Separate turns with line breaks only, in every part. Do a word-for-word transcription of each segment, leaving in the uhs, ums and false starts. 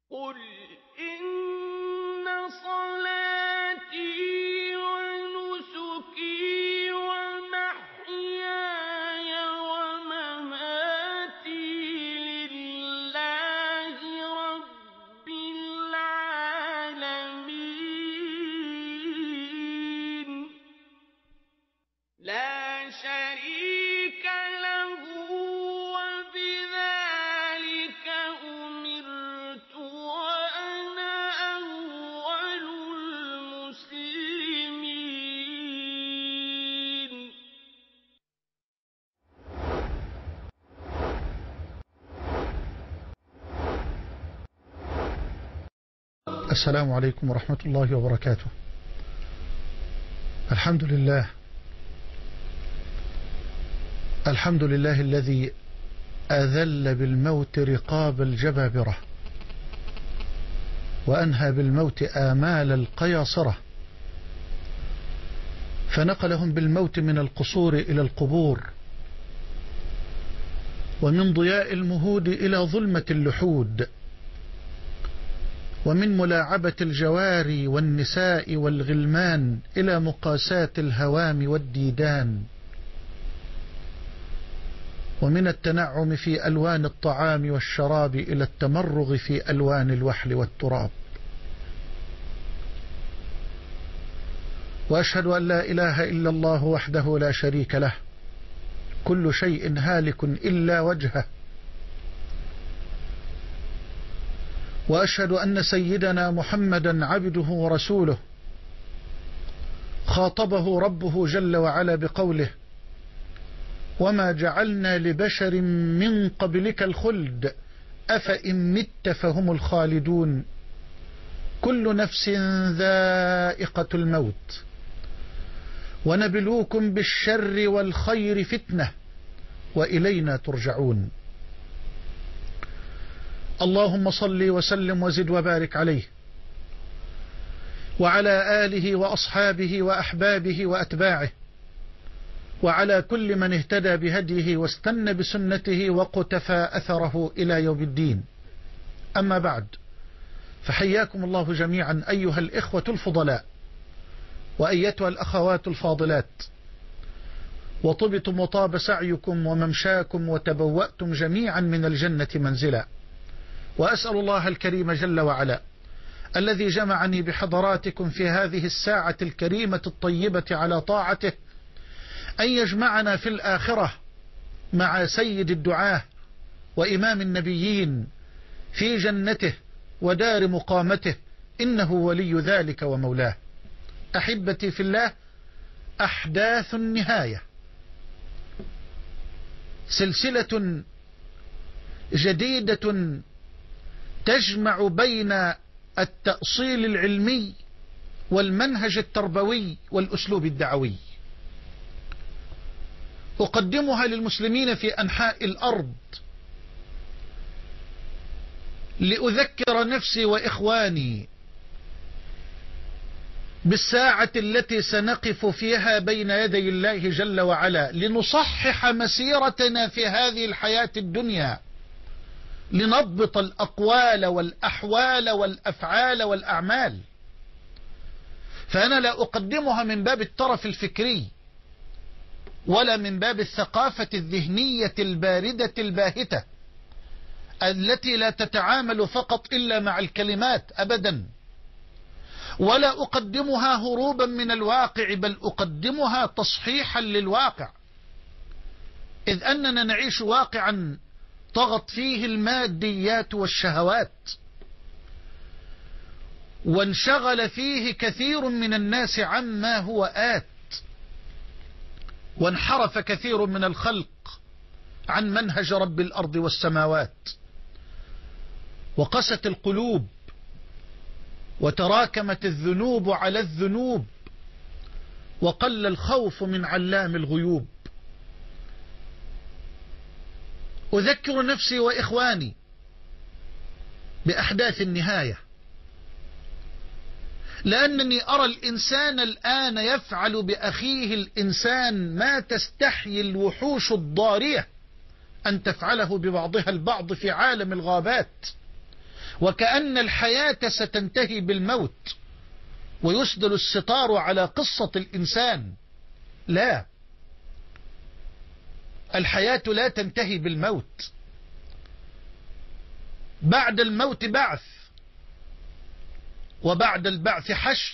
قل إن صلاتي ونسكي ومحياي ومماتي لله رب العالمين لا شريك له وبذلك أمرت وأنا أول المسلمين.
السلام عليكم ورحمة الله وبركاته. الحمد لله الحمد لله الذي أذل بالموت رقاب الجبابرة وأنهى بالموت آمال القياصرة، فنقلهم بالموت من القصور إلى القبور، ومن ضياء المهود إلى ظلمة اللحود، ومن ملاعبة الجواري والنساء والغلمان إلى مقاساة الهوام والديدان، ومن التنعم في ألوان الطعام والشراب إلى التمرغ في ألوان الوحل والتراب. وأشهد أن لا إله إلا الله وحده لا شريك له، كل شيء هالك إلا وجهه. وأشهد أن سيدنا محمدا عبده ورسوله، خاطبه ربه جل وعلا بقوله: وما جعلنا لبشر من قبلك الخلد أفإن مت فهم الخالدون كل نفس ذائقة الموت ونبلوكم بالشر والخير فتنة وإلينا ترجعون. اللهم صل وسلم وزد وبارك عليه وعلى آله وأصحابه وأحبابه وأتباعه وعلى كل من اهتدى بهديه واستنى بسنته وقتفى أثره إلى يوم الدين. أما بعد، فحياكم الله جميعا أيها الإخوة الفضلاء وأيتها الأخوات الفاضلات، وطبتم وطاب سعيكم وممشاكم وتبوأتم جميعا من الجنة منزلا. وأسأل الله الكريم جل وعلا الذي جمعني بحضراتكم في هذه الساعة الكريمة الطيبة على طاعته أن يجمعنا في الآخرة مع سيد الدعاة وإمام النبيين في جنته ودار مقامته، إنه ولي ذلك ومولاه. أحبتي في الله، أحداث النهاية سلسلة جديدة تجمع بين التأصيل العلمي والمنهج التربوي والأسلوب الدعوي، أقدمها للمسلمين في أنحاء الأرض لأذكر نفسي وإخواني بالساعة التي سنقف فيها بين يدي الله جل وعلا لنصحح مسيرتنا في هذه الحياة الدنيا، لنضبط الأقوال والأحوال والأفعال والأعمال. فأنا لا أقدمها من باب الترف الفكري ولا من باب الثقافة الذهنية الباردة الباهتة التي لا تتعامل فقط إلا مع الكلمات أبدا، ولا أقدمها هروبا من الواقع، بل أقدمها تصحيحا للواقع، إذ أننا نعيش واقعا طغت فيه الماديات والشهوات، وانشغل فيه كثير من الناس عما هو آت، وانحرف كثير من الخلق عن منهج رب الأرض والسماوات، وقست القلوب وتراكمت الذنوب على الذنوب، وقل الخوف من علام الغيوب. أذكر نفسي وإخواني بأحداث النهاية، لأنني أرى الإنسان الآن يفعل بأخيه الإنسان ما تستحيي الوحوش الضارية أن تفعله ببعضها البعض في عالم الغابات، وكأن الحياة ستنتهي بالموت ويسدل الستار على قصة الإنسان. لا، الحياة لا تنتهي بالموت، بعد الموت بعث، وبعد البعث حشر،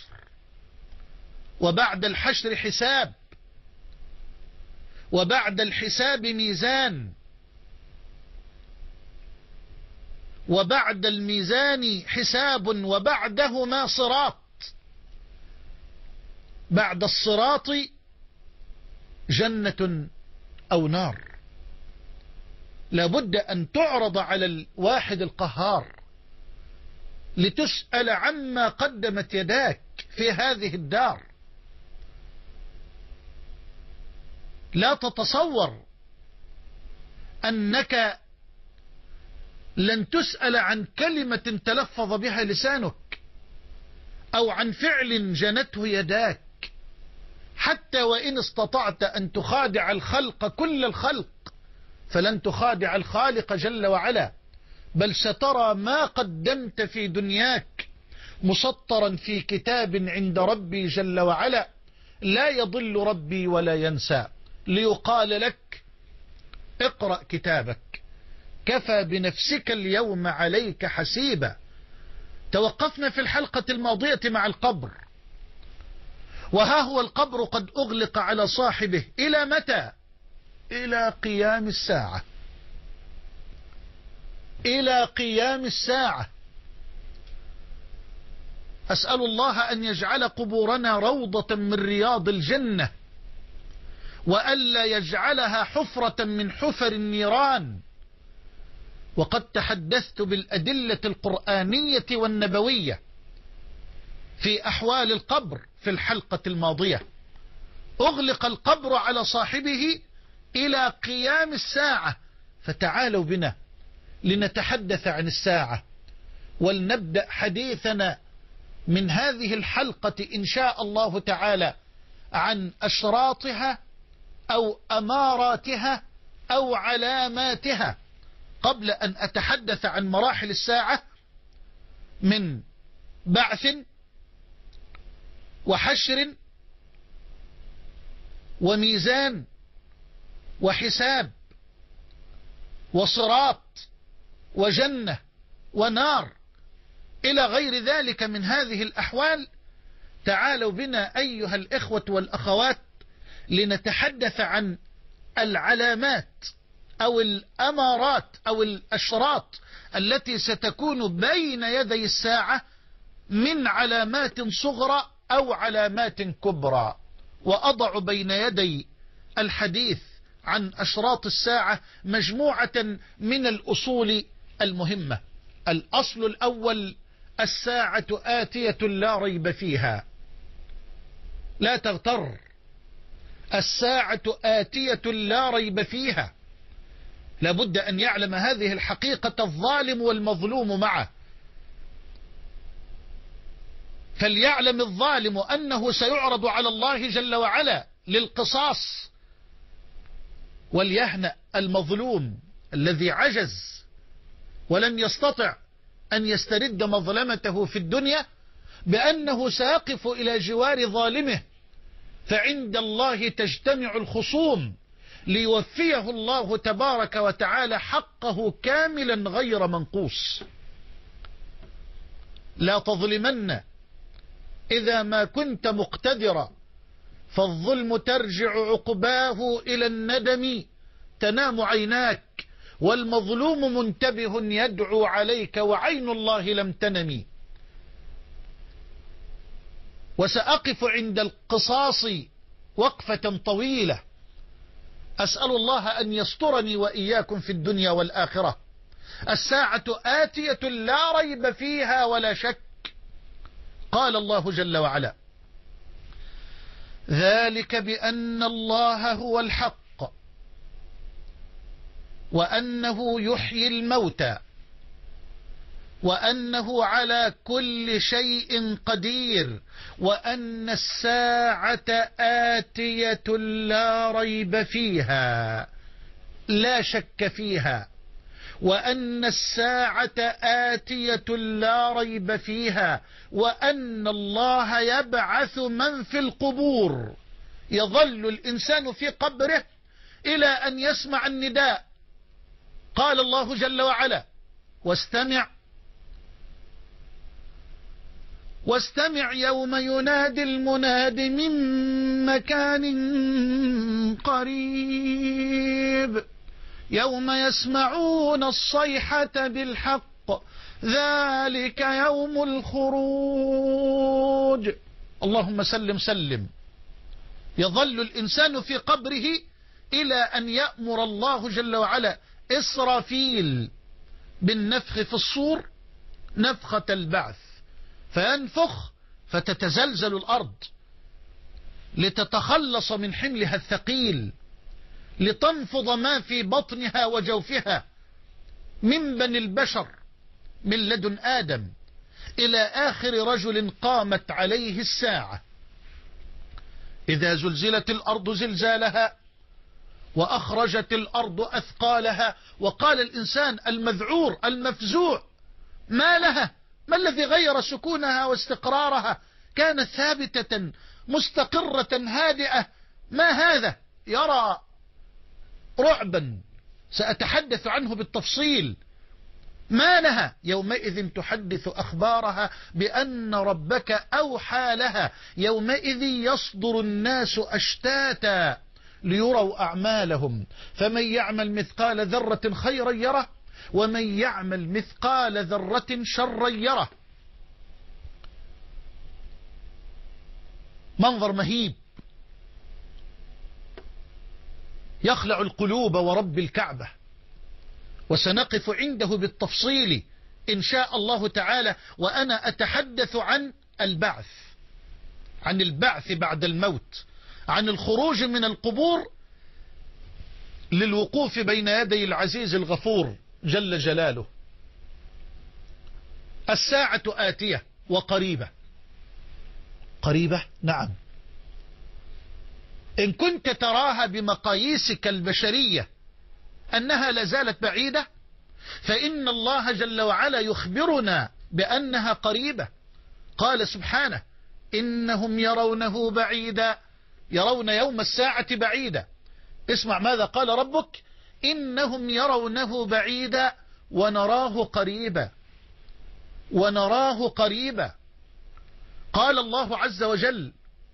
وبعد الحشر حساب، وبعد الحساب ميزان، وبعد الميزان حساب، وبعدهما صراط، بعد الصراط جنة أو نار. لابد أن تعرض على الواحد القهار لتسأل عما قدمت يداك في هذه الدار. لا تتصور أنك لن تسأل عن كلمة تلفظ بها لسانك أو عن فعل جنته يداك، حتى وإن استطعت أن تخادع الخلق كل الخلق فلن تخادع الخالق جل وعلا، بل سترى ما قدمت في دنياك مسطرا في كتاب عند ربي جل وعلا لا يضل ربي ولا ينسى، ليقال لك اقرأ كتابك كفى بنفسك اليوم عليك حسيبا. توقفنا في الحلقة الماضية مع القبر، وها هو القبر قد أغلق على صاحبه إلى متى؟ إلى قيام الساعة، إلى قيام الساعة. أسأل الله أن يجعل قبورنا روضة من رياض الجنة، وألا يجعلها حفرة من حفر النيران. وقد تحدثت بالأدلة القرآنية والنبوية في أحوال القبر في الحلقة الماضية. أغلق القبر على صاحبه إلى قيام الساعة، فتعالوا بنا لنتحدث عن الساعة، ولنبدأ حديثنا من هذه الحلقة إن شاء الله تعالى عن أشراطها أو أماراتها أو علاماتها، قبل أن أتحدث عن مراحل الساعة من بعث وحشر وميزان وحساب وصراط وجنة ونار إلى غير ذلك من هذه الأحوال. تعالوا بنا أيها الإخوة والأخوات لنتحدث عن العلامات أو الأمارات أو الأشراط التي ستكون بين يدي الساعة من علامات صغرى أو علامات كبرى. وأضع بين يدي الحديث عن أشراط الساعة مجموعة من الأصول المهمة. الأصل الأول: الساعة آتية لا ريب فيها. لا تغتر، الساعة آتية لا ريب فيها. لابد أن يعلم هذه الحقيقة الظالم والمظلوم معه. فليعلم الظالم أنه سيعرض على الله جل وعلا للقصاص، وليهنأ المظلوم الذي عجز ولم يستطع أن يسترد مظلمته في الدنيا بأنه سيقف إلى جوار ظالمه، فعند الله تجتمع الخصوم ليوفيه الله تبارك وتعالى حقه كاملا غير منقوص. لا تظلمن إذا ما كنت مقتدرا، فالظلم ترجع عقباه إلى الندم، تنام عيناك والمظلوم منتبه يدعو عليك وعين الله لم تنم. وسأقف عند القصاص وقفة طويلة، أسأل الله أن يسترني وإياكم في الدنيا والآخرة. الساعة آتية لا ريب فيها ولا شك. قال الله جل وعلا: ذلك بأن الله هو الحق وأنه يحيي الموتى وأنه على كل شيء قدير وأن الساعة آتية لا ريب فيها، لا شك فيها. وأن الساعة آتية لا ريب فيها، وأن الله يبعث من في القبور. يظل الإنسان في قبره إلى أن يسمع النداء. قال الله جل وعلا: واستمع واستمع يوم ينادي المناد من مكان قريب يوم يسمعون الصيحة بالحق ذلك يوم الخروج. اللهم سلم سلم. يظل الإنسان في قبره إلى أن يأمر الله جل وعلا إسرافيل بالنفخ في الصور نفخة البعث، فينفخ فتتزلزل الأرض لتتخلص من حملها الثقيل، لتنفض ما في بطنها وجوفها من بني البشر من لدن آدم إلى آخر رجل قامت عليه الساعة. إذا زلزلت الأرض زلزالها وأخرجت الأرض أثقالها، وقال الإنسان المذعور المفزوع: ما لها؟ ما الذي غير سكونها واستقرارها؟ كانت ثابتة مستقرة هادئة، ما هذا؟ يرى رعبا سأتحدث عنه بالتفصيل. ما لها؟ يومئذ تحدث أخبارها بأن ربك أوحى لها. يومئذ يصدر الناس أشتاتا ليروا أعمالهم، فمن يعمل مثقال ذرة خيرا يره ومن يعمل مثقال ذرة شرا يره. منظر مهيب يخلع القلوب ورب الكعبة، وسنقف عنده بالتفصيل إن شاء الله تعالى، وأنا أتحدث عن البعث، عن البعث بعد الموت، عن الخروج من القبور للوقوف بين يدي العزيز الغفور جل جلاله. الساعة آتية وقريبة. قريبة؟ نعم. إن كنت تراها بمقاييسك البشرية أنها لازالت بعيدة، فإن الله جل وعلا يخبرنا بأنها قريبة. قال سبحانه: إنهم يرونه بعيدا، يرون يوم الساعة بعيدا. اسمع ماذا قال ربك: إنهم يرونه بعيدا ونراه قريبا، ونراه قريبا. قال الله عز وجل: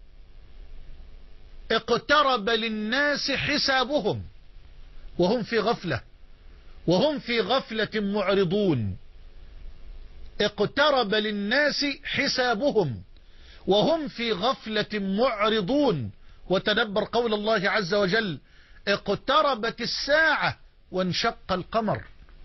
اقترب للناس حسابهم وهم في غفلة وهم في غفلة معرضون. اقترب للناس حسابهم وهم في غفلة معرضون. وتدبر قول الله عز وجل: اقتربت الساعة وانشق القمر.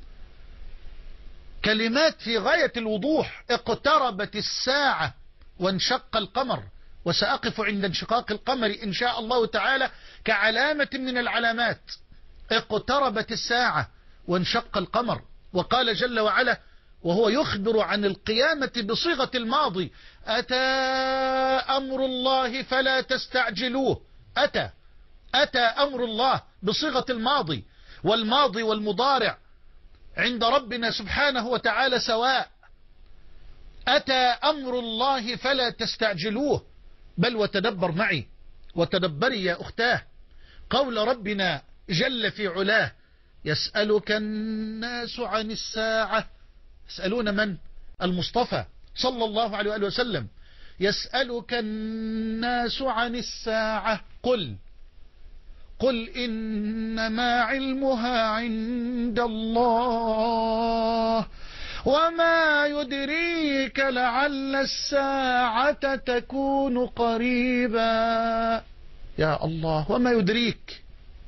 كلمات في غاية الوضوح. اقتربت الساعة وانشق القمر، وسأقف عند انشقاق القمر إن شاء الله تعالى كعلامة من العلامات. اقتربت الساعة وانشق القمر. وقال جل وعلا وهو يخبر عن القيامة بصيغة الماضي: أتى أمر الله فلا تستعجلوه. أتى أتى أمر الله بصيغة الماضي، والماضي والمضارع عند ربنا سبحانه وتعالى سواء. أتى أمر الله فلا تستعجلوه. بل وتدبر معي وتدبري يا أختاه قول ربنا جل في علاه: يسألك الناس عن الساعة. يسألون من؟ المصطفى صلى الله عليه وآله وسلم. يسألك الناس عن الساعة قل قل إنما علمها عند الله وما يدريك لعل الساعة تكون قريبا. يا الله، وما يدريك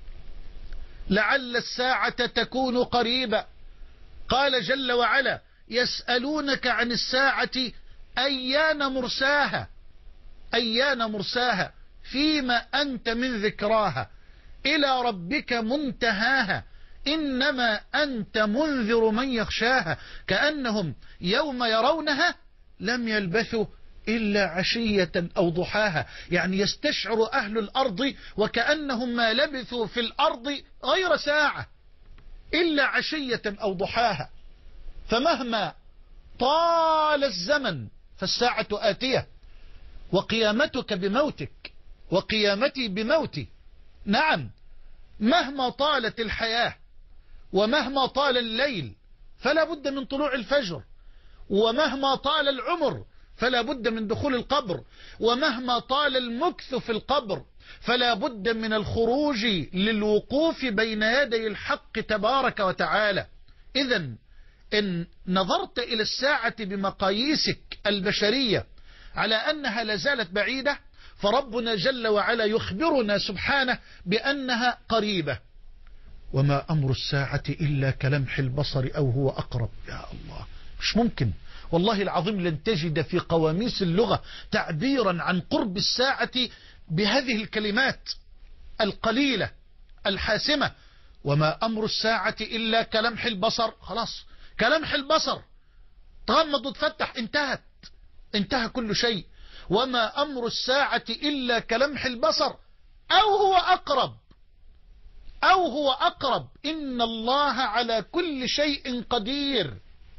لعل الساعة تكون قريبا. قال جل وعلا: يسألونك عن الساعة أيان مرساها. أيان مرساها، فيما أنت من ذكراها، إلى ربك منتهاها، إنما أنت منذر من يخشاها. كأنهم يوم يرونها لم يلبثوا إلا عشية أو ضحاها. يعني يستشعر أهل الأرض وكأنهم ما لبثوا في الأرض غير ساعة. إلا عشية أو ضحاها، فمهما طال الزمن فالساعة آتية، وقيامتك بموتك وقيامتي بموتي. نعم، مهما طالت الحياة ومهما طال الليل فلا بد من طلوع الفجر، ومهما طال العمر فلا بد من دخول القبر، ومهما طال المكث في القبر فلا بد من الخروج للوقوف بين يدي الحق تبارك وتعالى. إذن إن نظرت إلى الساعة بمقاييسك البشرية على أنها لازالت بعيدة، فربنا جل وعلا يخبرنا سبحانه بأنها قريبة. وما أمر الساعة إلا كلمح البصر أو هو أقرب. يا الله، مش ممكن والله العظيم لن تجد في قواميس اللغة تعبيرا عن قرب الساعة بهذه الكلمات القليلة الحاسمة. وما أمر الساعة إلا كلمح البصر. خلاص، كلمح البصر، تغمض وتفتح، انتهت، انتهى كل شيء. وما أمر الساعة إلا كلمح البصر أو هو أقرب، أو هو أقرب، إن الله على كل شيء قدير.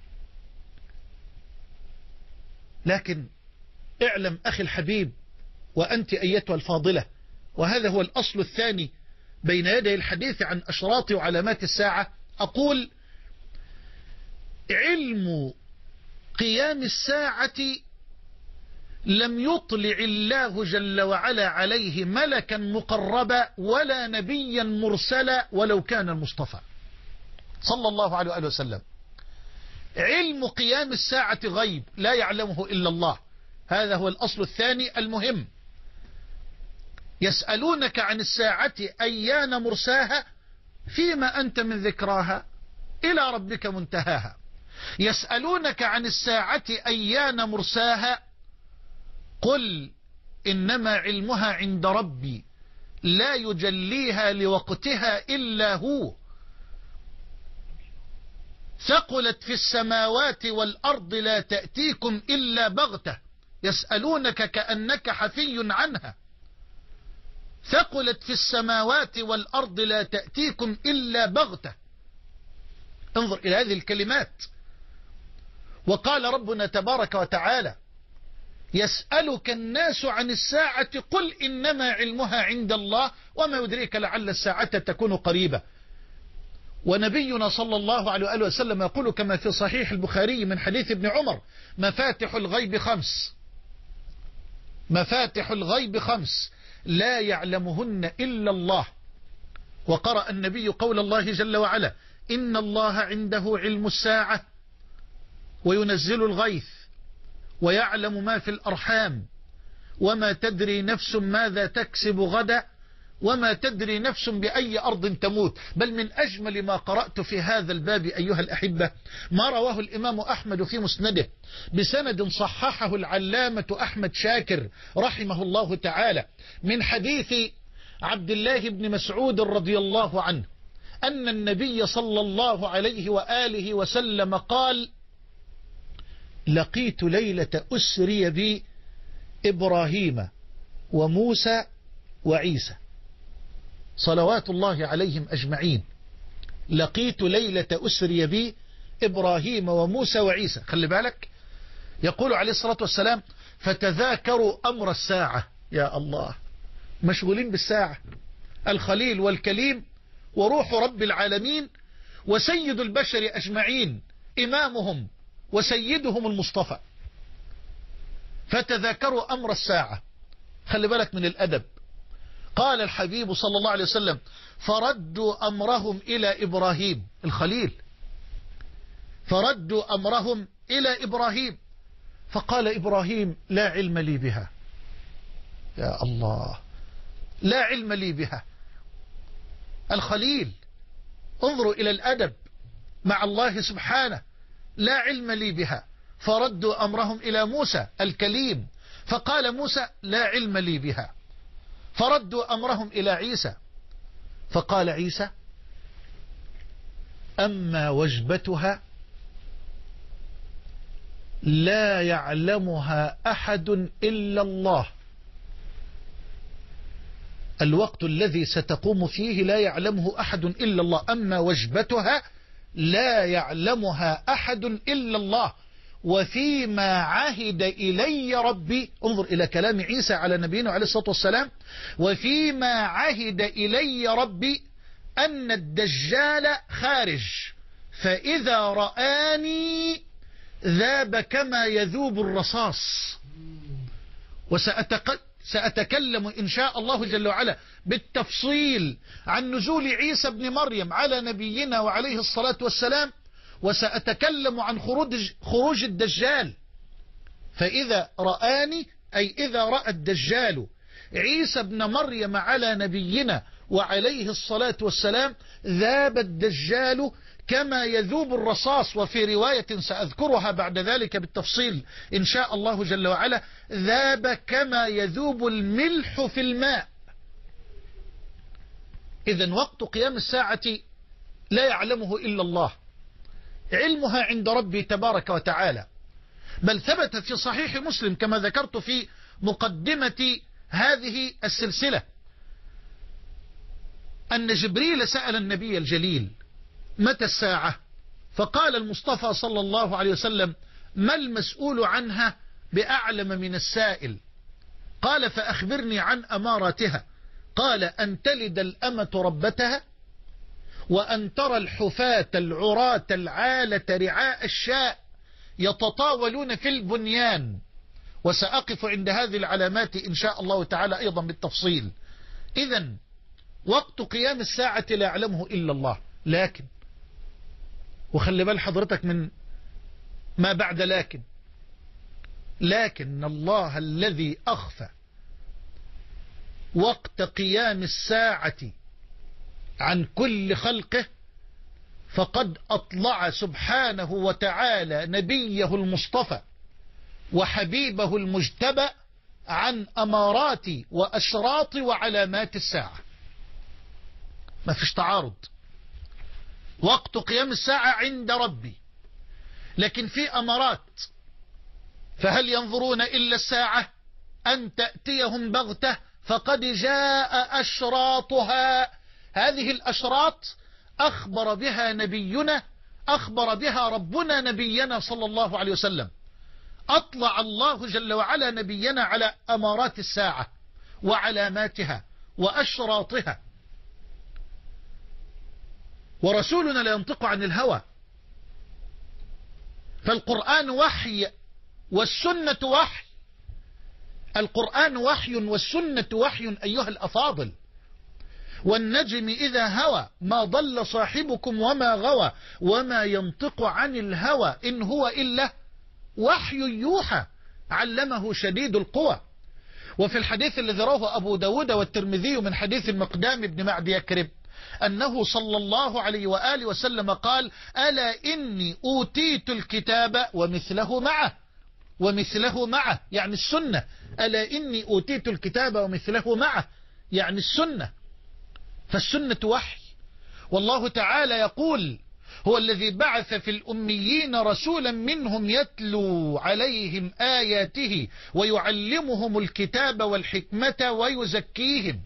لكن اعلم أخي الحبيب وأنت أيتها الفاضلة، وهذا هو الأصل الثاني بين يدي الحديث عن أشراط وعلامات الساعة، أقول: علم قيام الساعة لم يطلع الله جل وعلا عليه ملكا مقربا ولا نبيا مرسلا ولو كان المصطفى صلى الله عليه وآله وسلم. علم قيام الساعة غيب لا يعلمه إلا الله، هذا هو الأصل الثاني المهم. يسألونك عن الساعة أيان مرساها فيما أنت من ذكراها إلى ربك منتهاها. يسألونك عن الساعة أيان مرساها قل إنما علمها عند ربي لا يجليها لوقتها إلا هو ثقلت في السماوات والأرض لا تأتيكم إلا بغتة يسألونك كأنك حفي عنها ثقلت في السماوات والأرض لا تأتيكم إلا بغتة. انظر إلى هذه الكلمات. وقال ربنا تبارك وتعالى: يسألك الناس عن الساعة قل إنما علمها عند الله وما يدريك لعل الساعة تكون قريبة. ونبينا صلى الله عليه وآله وسلم يقول كما في صحيح البخاري من حديث ابن عمر: مفاتح الغيب خمس، مفاتح الغيب خمس لا يعلمهن إلا الله. وقرأ النبي قول الله جل وعلا: إن الله عنده علم الساعة وينزل الغيث ويعلم ما في الأرحام وما تدري نفس ماذا تكسب غدا وما تدري نفس بأي أرض تموت. بل من أجمل ما قرأت في هذا الباب أيها الأحبة ما رواه الإمام أحمد في مسنده بسند صححه العلامة أحمد شاكر رحمه الله تعالى من حديث عبد الله بن مسعود رضي الله عنه أن النبي صلى الله عليه وآله وسلم قال: لقيت ليلة أسري بي إبراهيم وموسى وعيسى صلوات الله عليهم أجمعين. لقيت ليلة أسري بي إبراهيم وموسى وعيسى. خلي بالك، يقول عليه الصلاة والسلام: فتذاكروا أمر الساعة. يا الله، مشغولين بالساعة. الخليل والكليم وروح رب العالمين وسيد البشر أجمعين، إمامهم وسيدهم المصطفى. فتذاكروا أمر الساعة. خلي بالك من الأدب. قال الحبيب صلى الله عليه وسلم: فردوا أمرهم إلى إبراهيم الخليل، فردوا أمرهم إلى إبراهيم فقال إبراهيم: لا علم لي بها. يا الله، لا علم لي بها. الخليل، انظروا إلى الأدب مع الله سبحانه، لا علم لي بها. فردوا أمرهم إلى موسى الكليم فقال موسى: لا علم لي بها. فردوا أمرهم إلى عيسى فقال عيسى: أما وجبتها لا يعلمها أحد إلا الله. الوقت الذي ستقوم فيه لا يعلمه أحد إلا الله، أما وجبتها لا يعلمها أحد إلا الله. وفيما عهد إلي ربي، انظر إلى كلام عيسى على نبينا عليه الصلاة والسلام، وفيما عهد إلي ربي أن الدجال خارج، فإذا رآني ذاب كما يذوب الرصاص. وسأتكلم إن شاء الله جل وعلا بالتفصيل عن نزول عيسى بن مريم على نبينا وعليه الصلاة والسلام، وسأتكلم عن خروج, خروج الدجال. فإذا رآني أي إذا رأى الدجال عيسى بن مريم على نبينا وعليه الصلاة والسلام ذاب الدجال كما يذوب الرصاص. وفي رواية سأذكرها بعد ذلك بالتفصيل إن شاء الله جل وعلا، ذاب كما يذوب الملح في الماء. إذن وقت قيام الساعة لا يعلمه إلا الله، علمها عند ربي تبارك وتعالى. بل ثبت في صحيح مسلم كما ذكرت في مقدمة هذه السلسلة أن جبريل سأل النبي الجليل متى الساعة؟ فقال المصطفى صلى الله عليه وسلم ما المسؤول عنها بأعلم من السائل؟ قال فأخبرني عن أماراتها. قال أن تلد الأمة ربتها، وأن ترى الحفاة العراة العالة رعاء الشاء يتطاولون في البنيان. وسأقف عند هذه العلامات إن شاء الله تعالى أيضا بالتفصيل. إذن وقت قيام الساعة لا يعلمه إلا الله، لكن وخلي بال حضرتك من ما بعد لكن لكن الله الذي أخفى وقت قيام الساعة عن كل خلقه فقد أطلع سبحانه وتعالى نبيه المصطفى وحبيبه المجتبى عن أمارات وأشراط وعلامات الساعة. ما فيش تعارض، وقت قيام الساعة عند ربي، لكن في أمارات. فهل ينظرون إلا الساعة أن تأتيهم بغتة فقد جاء أشراطها. هذه الأشراط أخبر بها نبينا، أخبر بها ربنا نبينا صلى الله عليه وسلم. أطلع الله جل وعلا نبينا على أمارات الساعة وعلاماتها وأشراطها. ورسولنا لا ينطق عن الهوى، فالقرآن وحي والسنة وحي. القرآن وحي والسنة وحي أيها الأفاضل. والنجم إذا هوى ما ضل صاحبكم وما غوى وما ينطق عن الهوى إن هو إلا وحي يوحى علمه شديد القوى. وفي الحديث الذي رواه أبو داود والترمذي من حديث المقدام بن معد يكرب أنه صلى الله عليه وآله وسلم قال ألا إني أوتيت الكتاب ومثله معه. ومثله معه يعني السنة. ألا إني أوتيت الكتاب ومثله معه يعني السنة. فالسنة وحي. والله تعالى يقول هو الذي بعث في الأميين رسولا منهم يتلو عليهم آياته ويعلمهم الكتاب والحكمة ويزكيهم.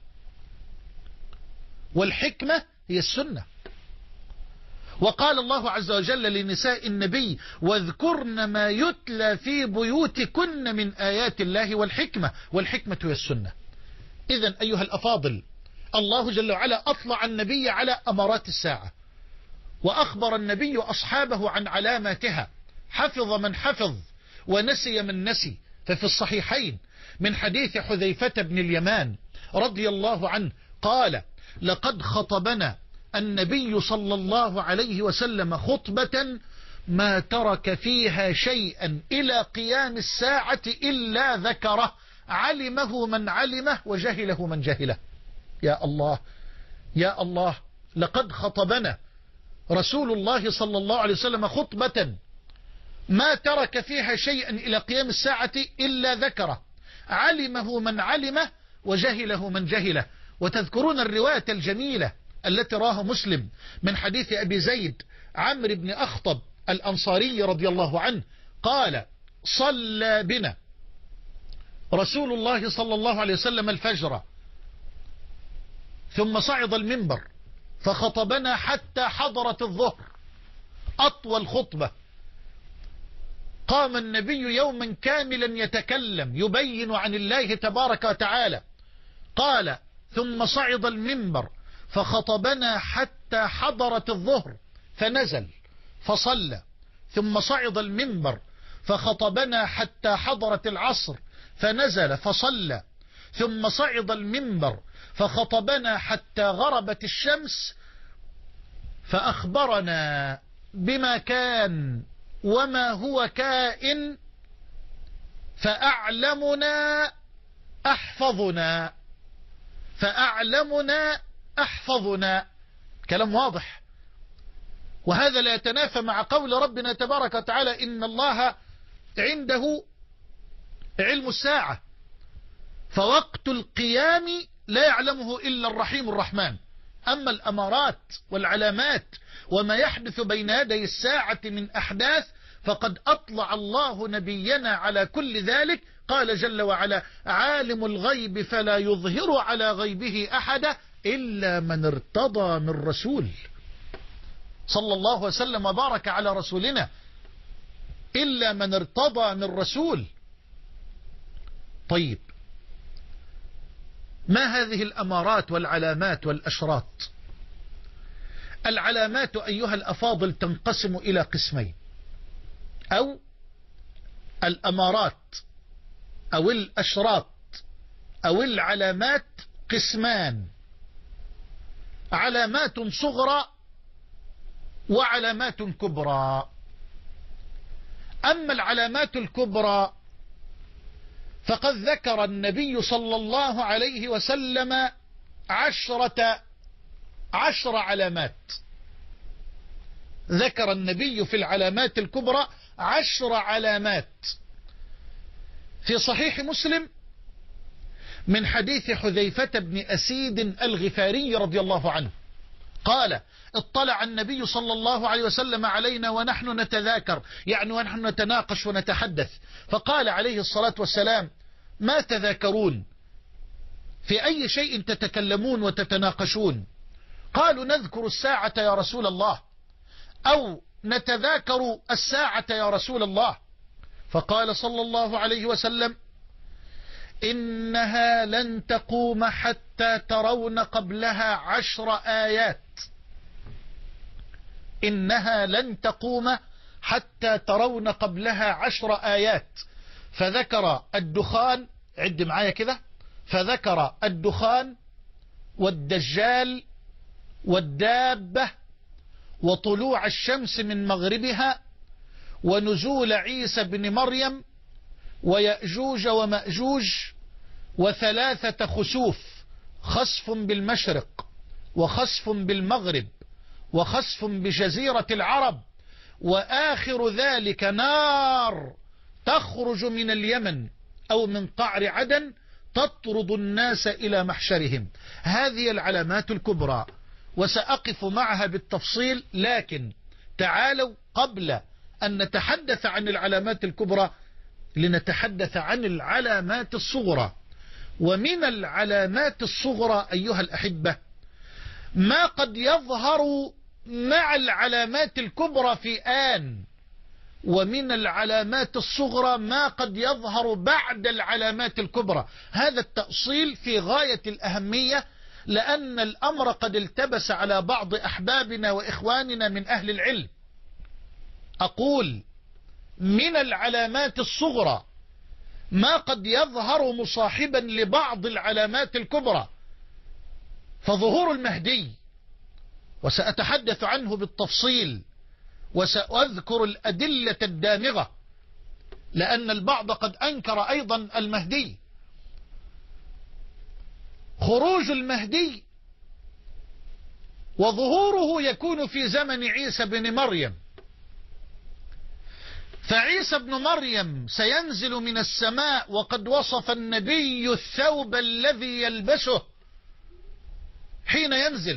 والحكمة هي السنة. وقال الله عز وجل لنساء النبي واذكرن ما يتلى في بيوتكن من آيات الله والحكمة. والحكمة هي السنة. إذن أيها الأفاضل، الله جل وعلا أطلع النبي على أمارات الساعة، وأخبر النبي أصحابه عن علاماتها، حفظ من حفظ ونسي من نسي. ففي الصحيحين من حديث حذيفة بن اليمان رضي الله عنه قال لقد خطبنا النبي صلى الله عليه وسلم خطبة ما ترك فيها شيئا إلى قيام الساعة إلا ذكره، علمه من علمه وجهله من جهله. يا الله يا الله، لقد خطبنا رسول الله صلى الله عليه وسلم خطبة ما ترك فيها شيئا إلى قيام الساعة إلا ذكره، علمه من علمه وجهله من جهله. وتذكرون الرواية الجميلة التي راه مسلم من حديث أبي زيد عمرو بن أخطب الأنصاري رضي الله عنه قال صلى بنا رسول الله صلى الله عليه وسلم الفجر ثم صعد المنبر فخطبنا حتى حضرت الظهر، أطول خطبة. قام النبي يوما كاملا يتكلم يبين عن الله تبارك وتعالى. قال: ثم صعد المنبر فخطبنا حتى حضرت الظهر فنزل فصلى، ثم صعد المنبر فخطبنا حتى حضرت العصر فنزل فصلى، ثم صعد المنبر فخطبنا حتى غربت الشمس فأخبرنا بما كان وما هو كائن، فأعلمنا أحفظنا فأعلمنا أحفظنا. كلام واضح، وهذا لا يتنافى مع قول ربنا تبارك وتعالى: إن الله عنده علم الساعة فوقت القيام لا يعلمه إلا الرحيم الرحمن. أما الأمارات والعلامات وما يحدث بين يدي الساعة من أحداث فقد أطلع الله نبينا على كل ذلك. قال جل وعلا: عالم الغيب فلا يظهر على غيبه أحدا إلا من ارتضى من رسول. صلى الله وسلم وبارك على رسولنا. إلا من ارتضى من رسول. طيب، ما هذه الأمارات والعلامات والأشراط؟ العلامات أيها الأفاضل تنقسم إلى قسمين، أو الأمارات أو الأشراط أو العلامات قسمان: علامات صغرى وعلامات كبرى. أما العلامات الكبرى فقد ذكر النبي صلى الله عليه وسلم عشرة عشر علامات. ذكر النبي في العلامات الكبرى عشر علامات في صحيح مسلم من حديث حذيفة بن أسيد الغفاري رضي الله عنه قال: اطلع النبي صلى الله عليه وسلم علينا ونحن نتذاكر، يعني ونحن نتناقش ونتحدث، فقال عليه الصلاة والسلام: ما تذاكرون؟ في أي شيء تتكلمون وتتناقشون؟ قالوا: نذكر الساعة يا رسول الله، أو نتذاكر الساعة يا رسول الله. فقال صلى الله عليه وسلم: إنها لن تقوم حتى ترون قبلها عشر آيات. إنها لن تقوم حتى ترون قبلها عشر آيات. فذكر الدخان، عد معايا كده، فذكر الدخان والدجال والدابة وطلوع الشمس من مغربها ونزول عيسى بن مريم ويأجوج ومأجوج وثلاثة خسوف: خسف بالمشرق وخسف بالمغرب وخسف بجزيرة العرب، وآخر ذلك نار تخرج من اليمن أو من قعر عدن تطرد الناس إلى محشرهم. هذه العلامات الكبرى وسأقف معها بالتفصيل، لكن تعالوا قبل أن نتحدث عن العلامات الكبرى لنتحدث عن العلامات الصغرى. ومن العلامات الصغرى أيها الأحبة ما قد يظهر مع العلامات الكبرى في آن، ومن العلامات الصغرى ما قد يظهر بعد العلامات الكبرى. هذا التأصيل في غاية الأهمية، لأن الأمر قد التبس على بعض أحبابنا وإخواننا من أهل العلم. أقول: من العلامات الصغرى ما قد يظهر مصاحبا لبعض العلامات الكبرى، فظهور المهدي، وسأتحدث عنه بالتفصيل وسأذكر الأدلة الدامغة، لأن البعض قد أنكر أيضا المهدي. خروج المهدي وظهوره يكون في زمن عيسى بن مريم، فعيسى بن مريم سينزل من السماء، وقد وصف النبي الثوب الذي يلبسه حين ينزل،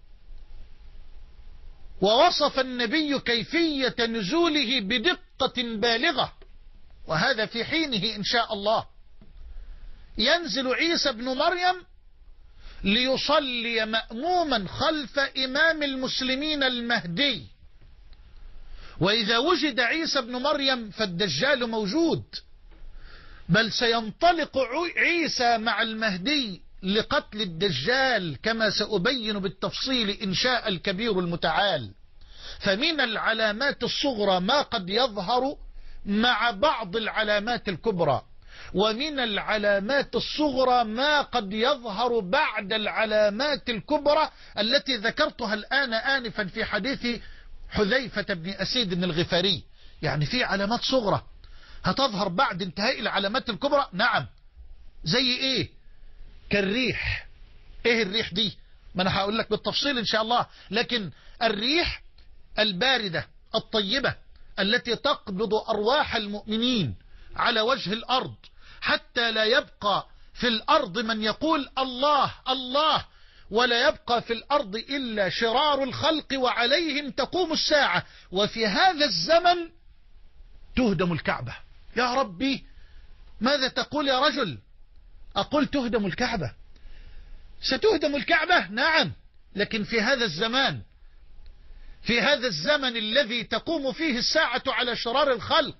ووصف النبي كيفية نزوله بدقة بالغة، وهذا في حينه إن شاء الله. ينزل عيسى بن مريم ليصلي مأموما خلف إمام المسلمين المهدي. وإذا وجد عيسى بن مريم فالدجال موجود، بل سينطلق عيسى مع المهدي لقتل الدجال كما سأبين بالتفصيل إن شاء الكبير المتعال. فمن العلامات الصغرى ما قد يظهر مع بعض العلامات الكبرى، ومن العلامات الصغرى ما قد يظهر بعد العلامات الكبرى التي ذكرتها الآن آنفا في حديث حذيفة بن أسيد الغفاري. يعني في علامات صغرى هتظهر بعد انتهاء العلامات الكبرى. نعم، زي ايه؟ كالريح. ايه الريح دي؟ ما انا هقول لك بالتفصيل ان شاء الله، لكن الريح الباردة الطيبة التي تقبض أرواح المؤمنين على وجه الأرض حتى لا يبقى في الأرض من يقول الله الله، ولا يبقى في الأرض إلا شرار الخلق وعليهم تقوم الساعة. وفي هذا الزمن تهدم الكعبة. يا ربي، ماذا تقول يا رجل؟ أقول تهدم الكعبة. ستهدم الكعبة، نعم، لكن في هذا الزمان، في هذا الزمن الذي تقوم فيه الساعة على شرار الخلق،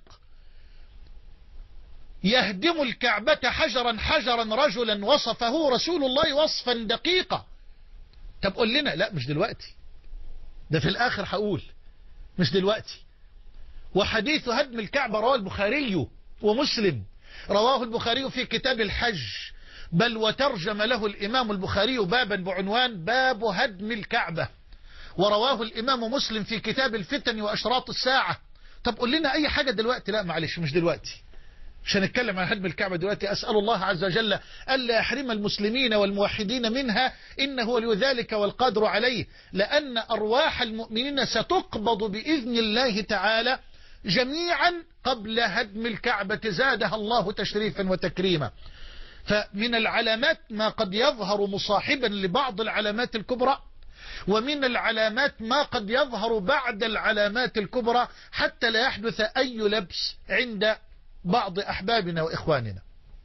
يهدم الكعبة حجرا حجرا رجلا وصفه رسول الله وصفا دقيقا. طب قول لنا. لا، مش دلوقتي، ده في الآخر هقول، مش دلوقتي. وحديث هدم الكعبة رواه البخاري ومسلم. رواه البخاري في كتاب الحج، بل وترجم له الإمام البخاري بابا بعنوان باب هدم الكعبة، ورواه الإمام مسلم في كتاب الفتن وأشراط الساعة. طب قول لنا أي حاجة دلوقتي. لا معلش، مش دلوقتي، مش هنتكلم عن هدم الكعبة دلوقتي. أسأل الله عز وجل ألا يحرم المسلمين والموحدين منها، إنه ولي ذلك والقادر عليه، لأن أرواح المؤمنين ستقبض بإذن الله تعالى جميعا قبل هدم الكعبة زادها الله تشريفا وتكريما. فمن العلامات ما قد يظهر مصاحبا لبعض العلامات الكبرى، ومن العلامات ما قد يظهر بعد العلامات الكبرى حتى لا يحدث أي لبس عند بعض أحبابنا وإخواننا.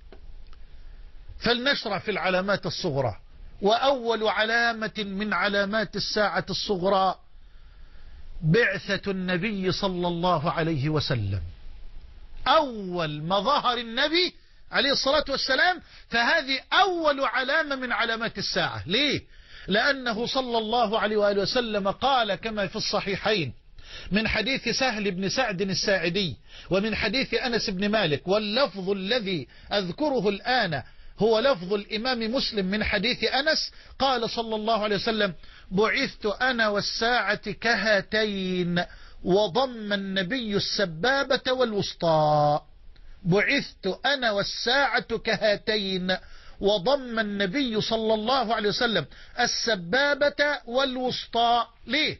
فلنشرع في العلامات الصغرى. وأول علامة من علامات الساعة الصغرى بعثة النبي صلى الله عليه وسلم. أول ما ظهر النبي عليه الصلاة والسلام فهذه أول علامة من علامات الساعة. ليه؟ لأنه صلى الله عليه وآله وسلم قال كما في الصحيحين من حديث سهل بن سعد الساعدي ومن حديث أنس بن مالك، واللفظ الذي أذكره الآن هو لفظ الإمام مسلم من حديث أنس، قال صلى الله عليه وسلم: بعثت أنا والساعة كهاتين، وضم النبي السبابة والوسطى. بعثت أنا والساعة كهاتين، وضم النبي صلى الله عليه وسلم السبابة والوسطى. ليه؟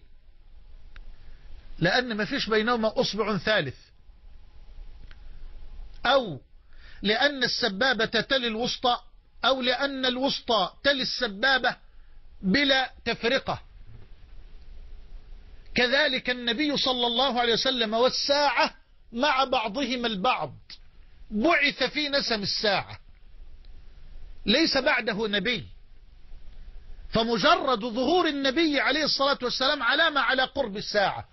لأن ما فيش بينهما أصبع ثالث، أو لأن السبابة تلي الوسطى، أو لأن الوسطى تلي السبابة بلا تفرقة. كذلك النبي صلى الله عليه وسلم والساعة مع بعضهما البعض، بعث في نسم الساعة، ليس بعده نبي. فمجرد ظهور النبي عليه الصلاة والسلام علامة على قرب الساعة.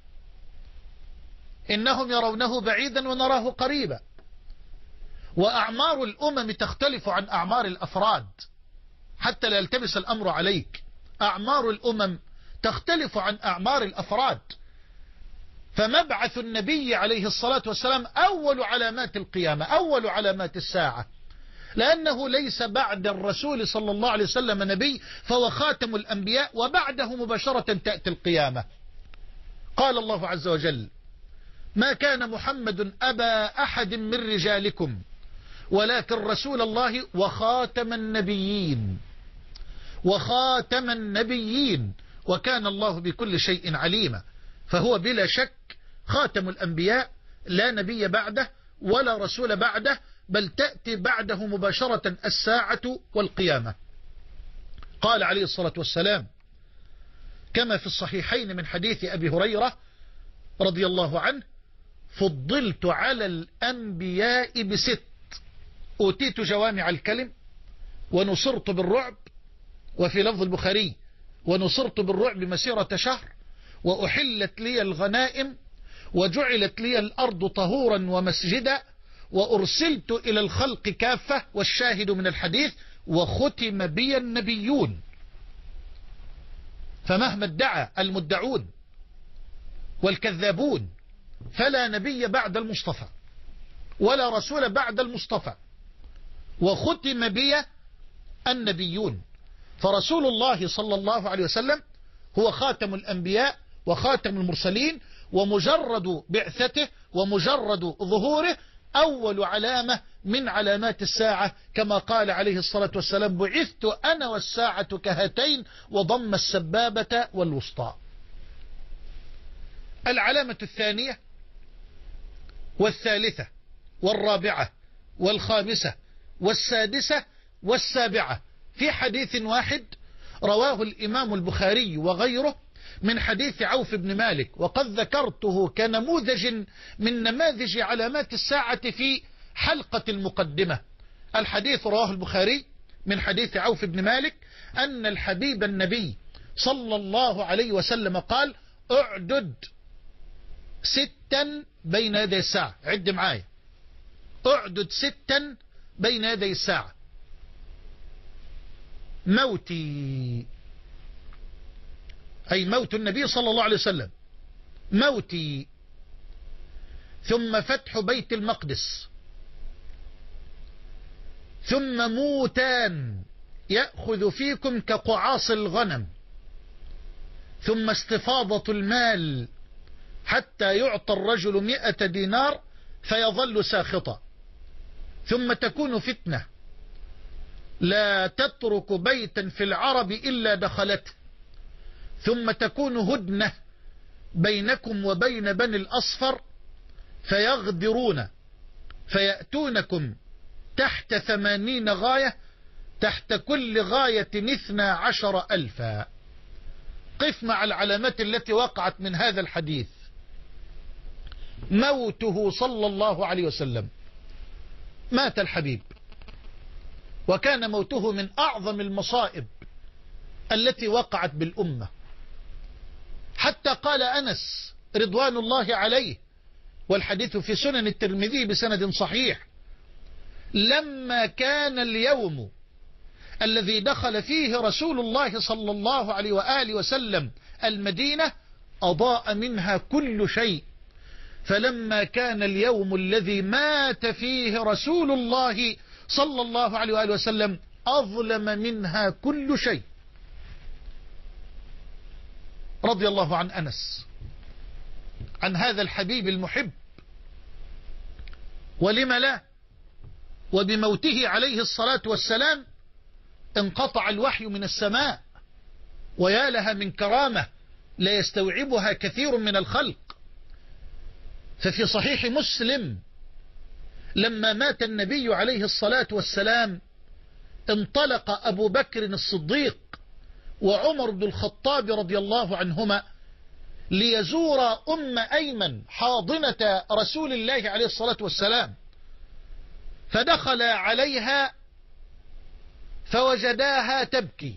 إنهم يرونه بعيدا ونراه قريبا. وأعمار الأمم تختلف عن أعمار الأفراد، حتى لا يلتبس الأمر عليك. أعمار الأمم تختلف عن أعمار الأفراد. فمبعث النبي عليه الصلاة والسلام أول علامات القيامة، أول علامات الساعة، لأنه ليس بعد الرسول صلى الله عليه وسلم نبي، فهو خاتم الأنبياء، وبعده مباشرة تأتي القيامة. قال الله عز وجل: ما كان محمد أبا أحد من رجالكم ولكن رسول الله وخاتم النبيين، وخاتم النبيين، وكان الله بكل شيء عليما. فهو بلا شك خاتم الأنبياء، لا نبي بعده ولا رسول بعده، بل تأتي بعده مباشرة الساعة والقيامة. قال عليه الصلاة والسلام كما في الصحيحين من حديث أبي هريرة رضي الله عنه: فضلت على الأنبياء بست، أوتيت جوامع الكلم، ونصرت بالرعب، وفي لفظ البخاري ونصرت بالرعب مسيرة شهر وأحلت لي الغنائم وجعلت لي الأرض طهورا ومسجدا وأرسلت إلى الخلق كافة. والشاهد من الحديث وختم بي النبيون. فمهما ادعى المدعون والكذابون فلا نبي بعد المصطفى ولا رسول بعد المصطفى، وختم بي النبيون. فرسول الله صلى الله عليه وسلم هو خاتم الأنبياء وخاتم المرسلين، ومجرد بعثته ومجرد ظهوره أول علامة من علامات الساعة، كما قال عليه الصلاة والسلام بعثت أنا والساعة كهاتين وضم السبابة والوسطى. العلامة الثانية والثالثة والرابعة والخامسة والسادسة والسابعة في حديث واحد رواه الإمام البخاري وغيره من حديث عوف بن مالك، وقد ذكرته كنموذج من نماذج علامات الساعة في حلقة المقدمة. الحديث رواه البخاري من حديث عوف بن مالك أن الحبيب النبي صلى الله عليه وسلم قال اعدد ستا بين يدي الساعة. عد معايا، اعدد ستا بين يدي الساعة: موتي، أي موت النبي صلى الله عليه وسلم، موتي، ثم فتح بيت المقدس، ثم موتان يأخذ فيكم كقعاص الغنم، ثم استفاضة المال حتى يعطى الرجل مئة دينار فيظل ساخطا، ثم تكون فتنة لا تترك بيتا في العرب إلا دخلته، ثم تكون هدنة بينكم وبين بني الأصفر فيغدرون فيأتونكم تحت ثمانين غاية، تحت كل غاية اثنى عشر ألفا. قف مع العلامات التي وقعت من هذا الحديث. موته صلى الله عليه وسلم، مات الحبيب، وكان موته من أعظم المصائب التي وقعت بالأمة، حتى قال أنس رضوان الله عليه، والحديث في سنن الترمذي بسند صحيح: لما كان اليوم الذي دخل فيه رسول الله صلى الله عليه وآله وسلم المدينة أضاء منها كل شيء، فلما كان اليوم الذي مات فيه رسول الله صلى الله عليه وآله وسلم أظلم منها كل شيء. رضي الله عن أنس، عن هذا الحبيب المحب. ولم لا؟ وبموته عليه الصلاة والسلام انقطع الوحي من السماء، ويا لها من كرامة لا يستوعبها كثير من الخلق. ففي صحيح مسلم لما مات النبي عليه الصلاة والسلام انطلق أبو بكر الصديق وعمر بن الخطاب رضي الله عنهما ليزور أم أيمن حاضنة رسول الله عليه الصلاة والسلام، فدخل عليها فوجداها تبكي،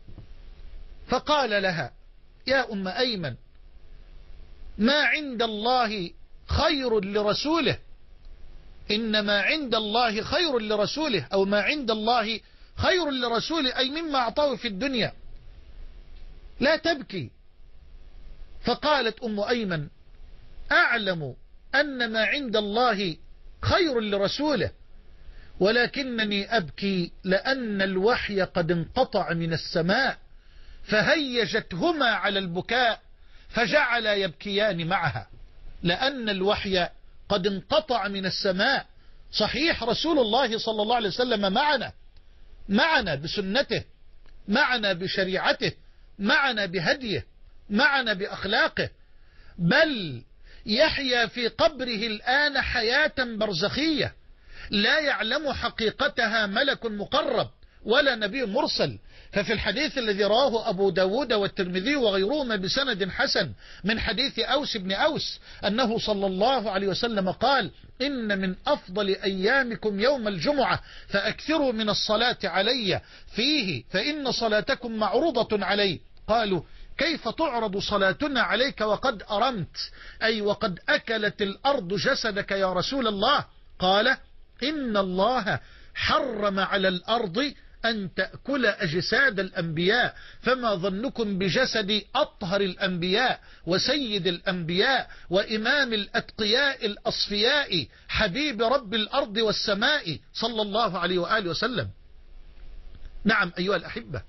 فقال لها: يا أم أيمن، ما عند الله خير لرسوله، إنما عند الله خير لرسوله، أو ما عند الله خير لرسوله أي مما أعطاه في الدنيا، لا تبكي. فقالت أم أيمن: أعلم أن ما عند الله خير لرسوله، ولكنني أبكي لأن الوحي قد انقطع من السماء، فهيجتهما على البكاء فجعلا يبكيان معها، لأن الوحي قد انقطع من السماء. صحيح رسول الله صلى الله عليه وسلم معنا، معنا بسنته، معنا بشريعته، معنا بهديه، معنا بأخلاقه، بل يحيا في قبره الآن حياة برزخية لا يعلم حقيقتها ملك مقرب ولا نبي مرسل، ففي الحديث الذي رواه أبو داود والترمذي وغيرهما بسند حسن من حديث أوس بن أوس أنه صلى الله عليه وسلم قال: إن من أفضل أيامكم يوم الجمعة فأكثروا من الصلاة علي فيه فإن صلاتكم معروضة علي. قالوا: كيف تعرض صلاتنا عليك وقد أرمت، أي وقد أكلت الأرض جسدك يا رسول الله؟ قال: إن الله حرم على الأرض أن تأكل أجساد الأنبياء، فما ظنكم بجسد أطهر الأنبياء وسيد الأنبياء وإمام الأتقياء الأصفياء حبيب رب الأرض والسماء صلى الله عليه وآله وسلم. نعم أيها الأحبة،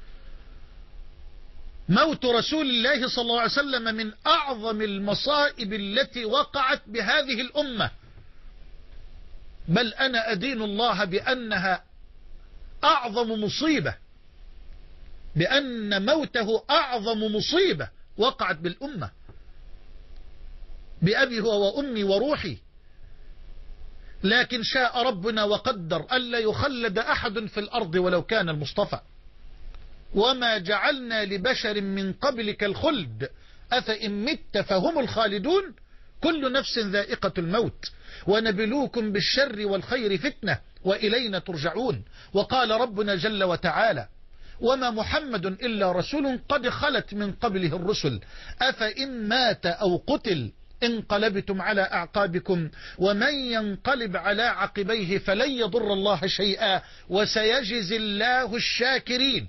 موت رسول الله صلى الله عليه وسلم من أعظم المصائب التي وقعت بهذه الأمة، بل أنا أدين الله بأنها أعظم مصيبة، بأن موته أعظم مصيبة وقعت بالأمة، بأبي هو وأمي وروحي. لكن شاء ربنا وقدر ألا يخلد أحد في الأرض ولو كان المصطفى. وما جعلنا لبشر من قبلك الخلد أفإن مت فهم الخالدون كل نفس ذائقة الموت ونبلوكم بالشر والخير فتنة وإلينا ترجعون. وقال ربنا جل وتعالى: وما محمد إلا رسول قد خلت من قبله الرسل أفإن مات أو قتل انقلبتم على أعقابكم ومن ينقلب على عقبيه فلن يضر الله شيئا وسيجزي الله الشاكرين.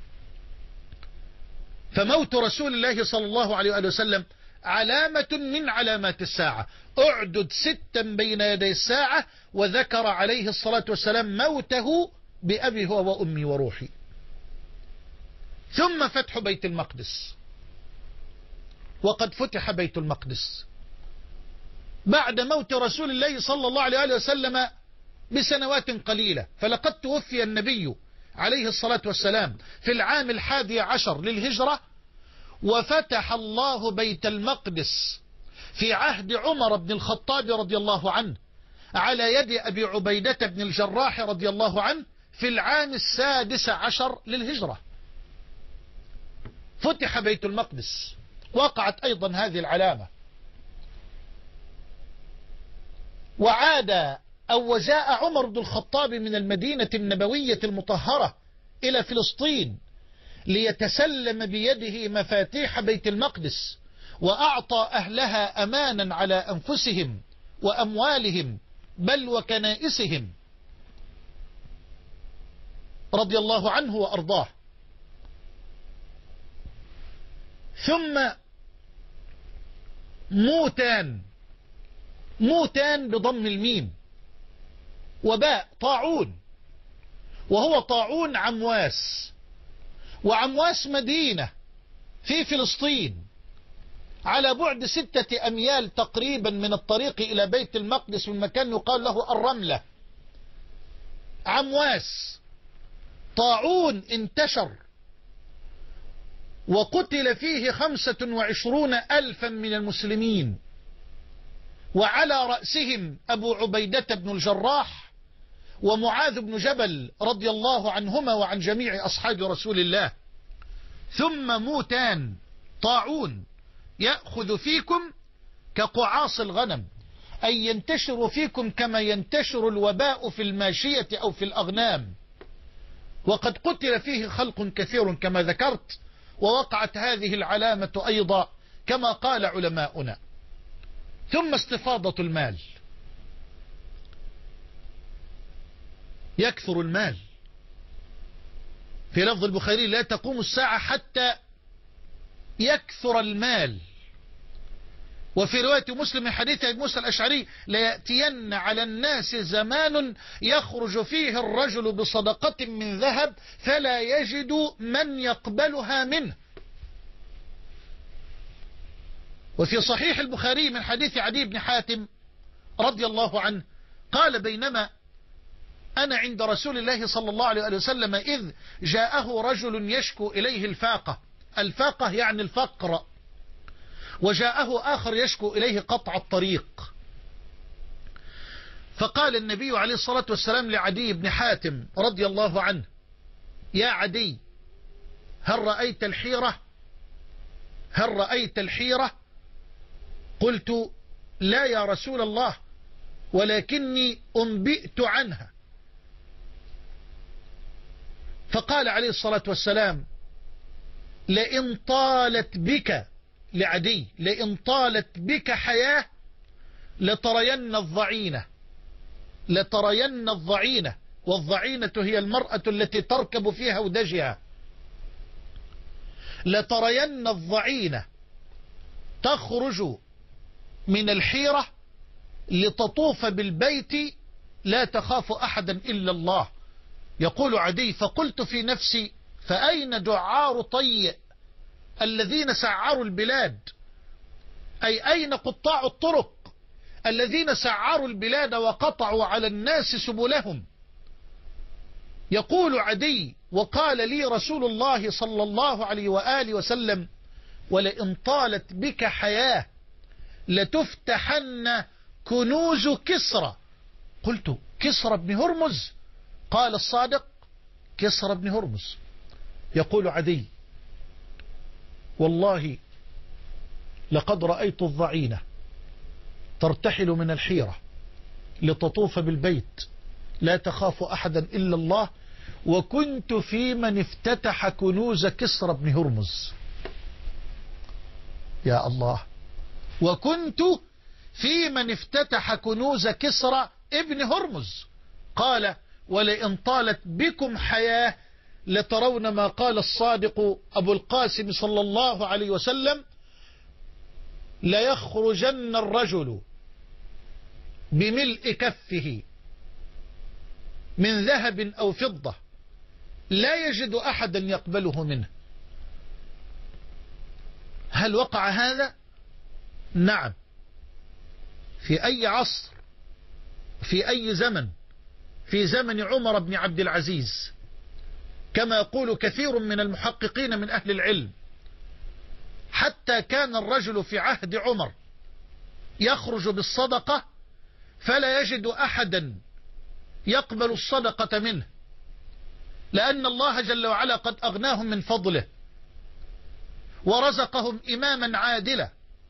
فموت رسول الله صلى الله عليه وسلم علامة من علامات الساعة. اعدد ستا بين يدي الساعة، وذكر عليه الصلاة والسلام موته بأبي هو وأمي وروحي. ثم فتح بيت المقدس، وقد فتح بيت المقدس بعد موت رسول الله صلى الله عليه وسلم بسنوات قليلة، فلقد توفي النبي عليه الصلاة والسلام في العام الحادي عشر للهجرة، وفتح الله بيت المقدس في عهد عمر بن الخطاب رضي الله عنه على يد أبي عبيدة بن الجراح رضي الله عنه في العام السادس عشر للهجرة. فتح بيت المقدس، وقعت أيضا هذه العلامة. وعاد أو وجاء عمر بن الخطاب من المدينة النبوية المطهرة إلى فلسطين ليتسلم بيده مفاتيح بيت المقدس، وأعطى أهلها أمانا على أنفسهم وأموالهم بل وكنائسهم رضي الله عنه وأرضاه. ثم موتان، موتان بضم الميم وباء، طاعون، وهو طاعون عمواس. وعمواس مدينة في فلسطين على بعد ستة أميال تقريبا من الطريق إلى بيت المقدس من مكان يقال له الرملة. عمواس طاعون انتشر وقتل فيه خمسة وعشرون ألفا من المسلمين، وعلى رأسهم أبو عبيدة بن الجراح ومعاذ بن جبل رضي الله عنهما وعن جميع أصحاب رسول الله. ثم موتان، طاعون يأخذ فيكم كقعاص الغنم، أي ينتشر فيكم كما ينتشر الوباء في الماشية أو في الأغنام، وقد قتل فيه خلق كثير كما ذكرت. ووقعت هذه العلامة أيضا كما قال علماؤنا. ثم استفاضة المال، يكثر المال. في لفظ البخاري: لا تقوم الساعة حتى يكثر المال. وفي رواية مسلم من حديث أبي موسى الأشعري: ليأتين على الناس زمان يخرج فيه الرجل بصدقة من ذهب فلا يجد من يقبلها منه. وفي صحيح البخاري من حديث عدي بن حاتم رضي الله عنه قال: بينما أنا عند رسول الله صلى الله عليه وسلم إذ جاءه رجل يشكو إليه الفاقة، الفاقة يعني الفقر، وجاءه آخر يشكو إليه قطع الطريق. فقال النبي عليه الصلاة والسلام لعدي بن حاتم رضي الله عنه: يا عدي، هل رأيت الحيرة هل رأيت الحيرة قلت لا يا رسول الله، ولكني أنبئت عنها. فقال عليه الصلاة والسلام لئن طالت بك لعدي لئن طالت بك حياة لترين الضعينة لترين الضعينة والضعينة هي المرأة التي تركب في هودجها. لترين الضعينة تخرج من الحيرة لتطوف بالبيت لا تخاف أحدا إلا الله. يقول عدي فقلت في نفسي فأين دعار طي الذين سعروا البلاد، أي أين قطاع الطرق الذين سعروا البلاد وقطعوا على الناس سبلهم. يقول عدي وقال لي رسول الله صلى الله عليه وآله وسلم ولئن طالت بك حياة لتفتحن كنوز كسرى. قلت كسرى بن هرمز؟ قال الصادق كسرى بن هرمز. يقول عدي والله لقد رأيت الضعينة ترتحل من الحيرة لتطوف بالبيت لا تخاف أحدا إلا الله، وكنت في من افتتح كنوز كسرى بن هرمز. يا الله، وكنت في من افتتح كنوز كسرى ابن هرمز. قال ولئن طالت بكم حياة لترون ما قال الصادق أبو القاسم صلى الله عليه وسلم ليخرجن الرجل بملء كفه من ذهب أو فضة لا يجد أحدا يقبله منه. هل وقع هذا؟ نعم. في أي عصر، في أي زمن؟ في زمن عمر بن عبد العزيز، كما يقول كثير من المحققين من أهل العلم. حتى كان الرجل في عهد عمر يخرج بالصدقة فلا يجد أحدا يقبل الصدقة منه، لأن الله جل وعلا قد أغناهم من فضله ورزقهم إماما عادلا.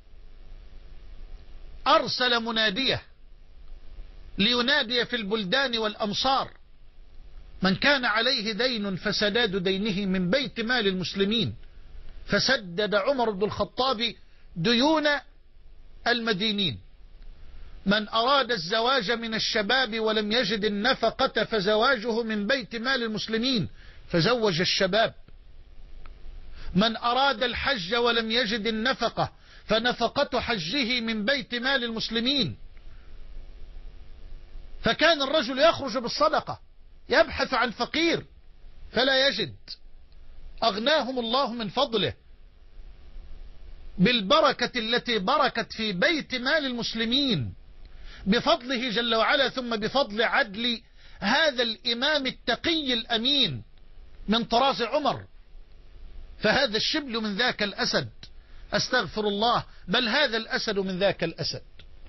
أرسل مناديه لينادي في البلدان والأمصار من كان عليه دين فسداد دينه من بيت مال المسلمين، فسدد عمر بن الخطاب ديون المدينين. من أراد الزواج من الشباب ولم يجد النفقة فزواجه من بيت مال المسلمين، فزوج الشباب. من أراد الحج ولم يجد النفقة فنفقة حجه من بيت مال المسلمين. فكان الرجل يخرج بالصدقة يبحث عن فقير فلا يجد، أغناهم الله من فضله بالبركة التي بركت في بيت مال المسلمين بفضله جل وعلا، ثم بفضل عدل هذا الإمام التقي الأمين من طراز عمر. فهذا الشبل من ذاك الأسد، أستغفر الله، بل هذا الأسد من ذاك الأسد.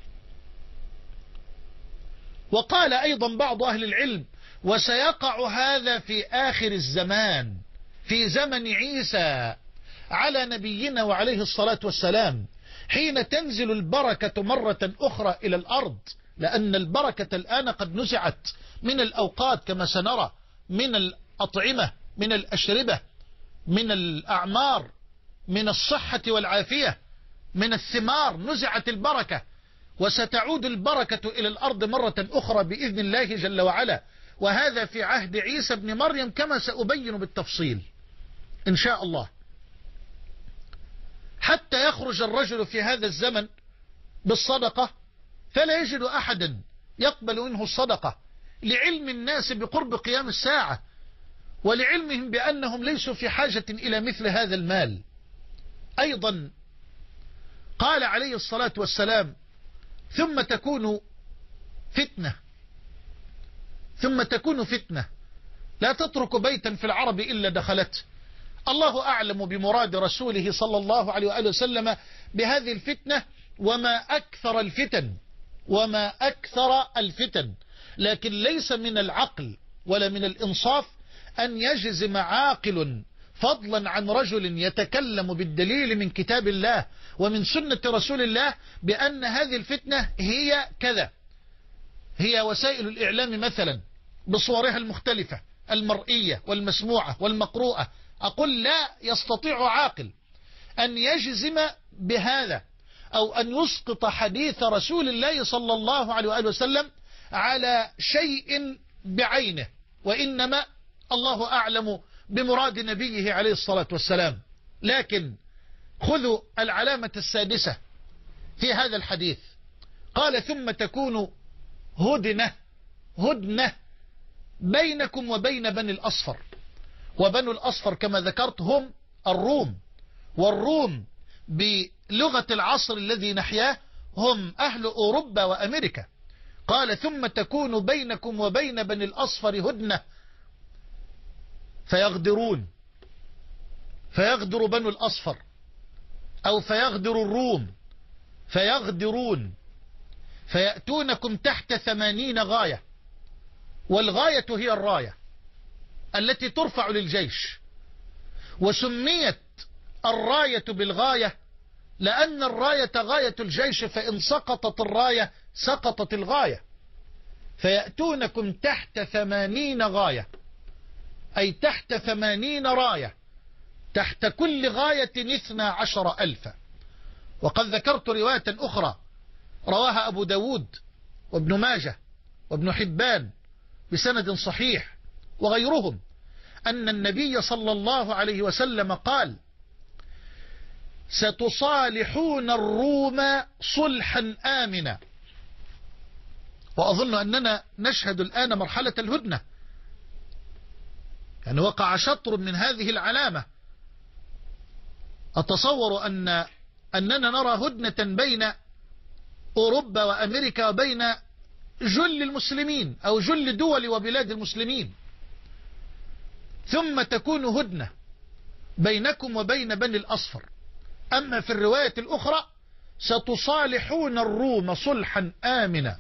وقال أيضا بعض أهل العلم وسيقع هذا في آخر الزمان في زمن عيسى على نبينا وعليه الصلاة والسلام، حين تنزل البركة مرة أخرى إلى الأرض، لأن البركة الآن قد نزعت من الأوقات كما سنرى، من الأطعمة، من الأشربة، من الأعمار، من الصحة والعافية، من الثمار، نزعت البركة، وستعود البركة إلى الأرض مرة أخرى بإذن الله جل وعلا. وهذا في عهد عيسى بن مريم كما سأبين بالتفصيل إن شاء الله. حتى يخرج الرجل في هذا الزمن بالصدقة فلا يجد أحدا يقبل منه الصدقة، لعلم الناس بقرب قيام الساعة، ولعلمهم بأنهم ليسوا في حاجة إلى مثل هذا المال. أيضا قال عليه الصلاة والسلام ثم تكون فتنة ثم تكون فتنة لا تترك بيتا في العرب إلا دخلته. الله أعلم بمراد رسوله صلى الله عليه وآله وسلم بهذه الفتنة، وما أكثر الفتن وما أكثر الفتن لكن ليس من العقل ولا من الإنصاف أن يجزم عاقل فضلا عن رجل يتكلم بالدليل من كتاب الله ومن سنة رسول الله بأن هذه الفتنة هي كذا، هي وسائل الإعلام مثلا بصورها المختلفة المرئية والمسموعة والمقروءة. أقول لا يستطيع عاقل أن يجزم بهذا أو أن يسقط حديث رسول الله صلى الله عليه وآله وسلم على شيء بعينه، وإنما الله أعلم بمراد نبيه عليه الصلاة والسلام. لكن خذوا العلامة السادسة في هذا الحديث، قال ثم تكون هدنة هدنة بينكم وبين بني الأصفر. وبنو الأصفر كما ذكرت هم الروم، والروم بلغة العصر الذي نحياه هم أهل أوروبا وأمريكا. قال ثم تكون بينكم وبين بني الأصفر هدنة فيغدرون، فيغدر بنو الأصفر أو فيغدر الروم فيغدرون فيأتونكم تحت ثمانين غاية، والغاية هي الراية التي ترفع للجيش. وسميت الراية بالغاية لأن الراية غاية الجيش، فإن سقطت الراية سقطت الغاية. فيأتونكم تحت ثمانين غاية أي تحت ثمانين راية، تحت كل غاية اثنا عشر ألفا. وقد ذكرت رواية أخرى رواها أبو داود وابن ماجه وابن حبان بسند صحيح وغيرهم أن النبي صلى الله عليه وسلم قال ستصالحون الروم صلحا آمنا. وأظن أننا نشهد الآن مرحلة الهدنة، يعني وقع شطر من هذه العلامة. أتصور أن أننا نرى هدنة بين أوروبا وأمريكا وبين جل المسلمين أو جل دول وبلاد المسلمين. ثم تكون هدنة بينكم وبين بني الأصفر. أما في الرواية الأخرى ستصالحون الروم صلحا آمنا،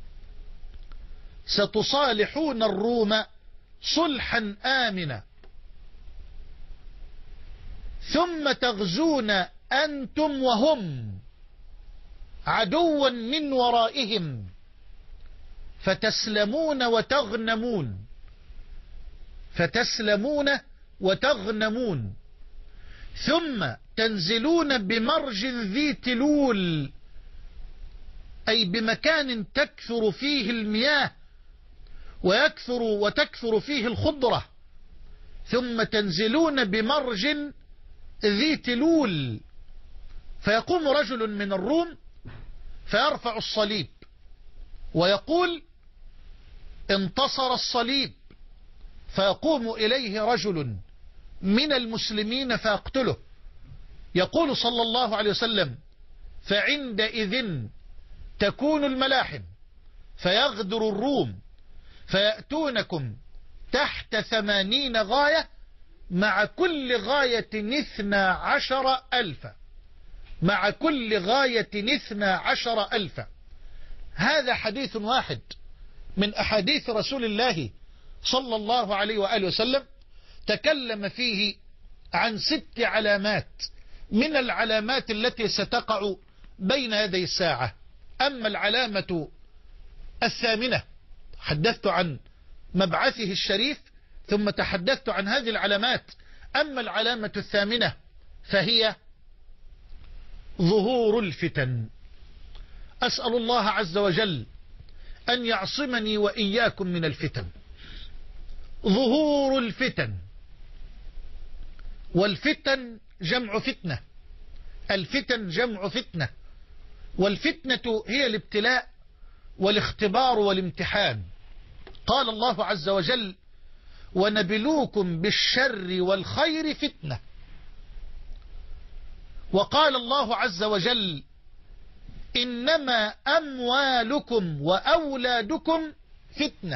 ستصالحون الروم صلحا آمنا ثم تغزون أنتم وهم عدوا من ورائهم فتسلمون وتغنمون فتسلمون وتغنمون ثم تنزلون بمرج ذي تلول أي بمكان تكثر فيه المياه ويكثر وتكثر فيه الخضرة، ثم تنزلون بمرج ذي تلول فيقوم رجل من الروم فيرفع الصليب ويقول انتصر الصليب، فيقوم إليه رجل من المسلمين فيقتله. يقول صلى الله عليه وسلم فعندئذ تكون الملاحم فيغدر الروم فيأتونكم تحت ثمانين غاية مع كل غاية اثنا عشر ألفا، مع كل غاية اثنا عشر ألفا. هذا حديث واحد من أحاديث رسول الله صلى الله عليه وآله وسلم تكلم فيه عن ست علامات من العلامات التي ستقع بين يدي الساعة. أما العلامة الثامنة حدثت عن مبعثه الشريف ثم تحدثت عن هذه العلامات. أما العلامة الثامنة فهي ظهور الفتن. أسأل الله عز وجل أن يعصمني وإياكم من الفتن. ظهور الفتن، والفتن جمع فتنة، الفتن جمع فتنة، والفتنة هي الابتلاء والاختبار والامتحان. قال الله عز وجل ونبلوكم بالشر والخير فتنة. وقال الله عز وجل إنما أموالكم وأولادكم فتنة،